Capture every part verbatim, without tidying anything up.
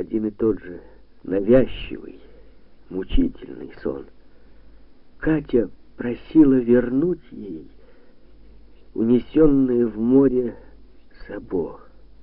один и тот же навязчивый, мучительный сон. Катя просила вернуть ей унесенное в море сабо.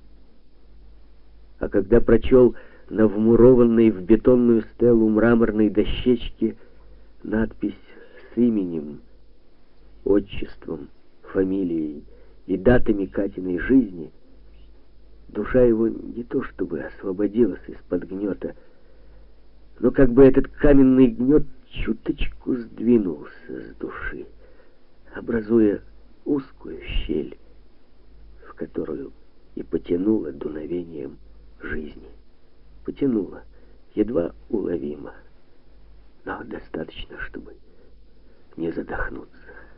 А когда прочел на вмурованной в бетонную стелу мраморной дощечке надпись с именем, отчеством, фамилией и датами Катиной жизни, душа его не то чтобы освободилась из-под гнета, но как бы этот каменный гнет чуточку сдвинулся с души, образуя узкую щель, в которую и потянуло дуновением жизни. Потянуло, едва уловимо, но достаточно, чтобы не задохнуться.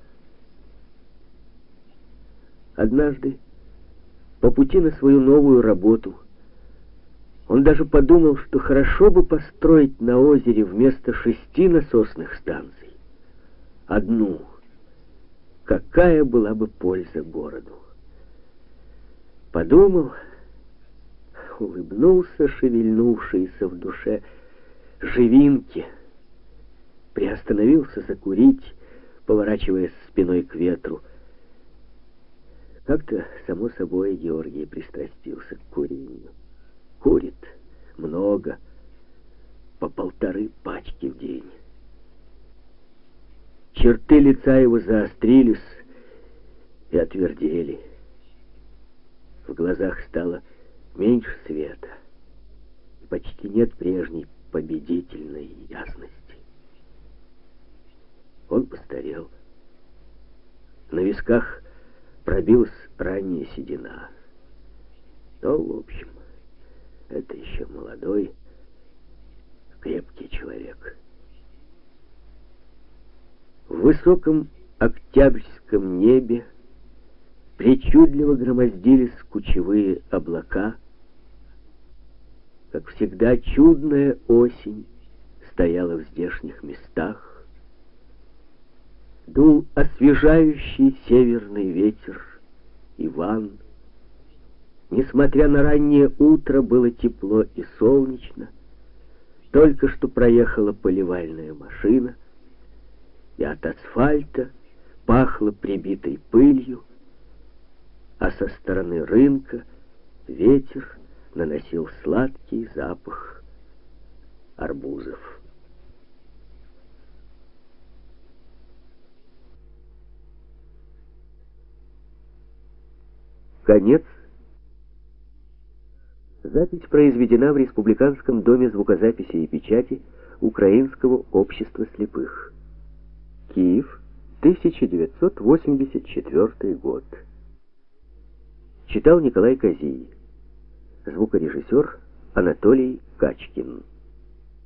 Однажды, по пути на свою новую работу, он даже подумал, что хорошо бы построить на озере вместо шести насосных станций одну. Какая была бы польза городу? Подумал, улыбнулся шевельнувшийся в душе живинки, приостановился закурить, поворачиваясь спиной к ветру. Как-то, само собой, Георгий пристрастился к курению. Курит много, по полторы пачки в день. Черты лица его заострились и отвердели. В глазах стало меньше света, и почти нет прежней победительной ясности. Он постарел. На висках пробилась ранняя седина. Но, в общем, это еще молодой, крепкий человек. В высоком октябрьском небе причудливо громоздились кучевые облака. Как всегда, чудная осень стояла в здешних местах. Дул освежающий северный ветер Иван. Несмотря на раннее утро, было тепло и солнечно. Только что проехала поливальная машина, и от асфальта пахло прибитой пылью, а со стороны рынка ветер наносил сладкий запах арбузов. Конец. Запись произведена в Республиканском доме звукозаписи и печати Украинского общества слепых. Киев, тысяча девятьсот восемьдесят четвёртый год. Читал Николай Козий. Звукорежиссер Анатолий Качкин.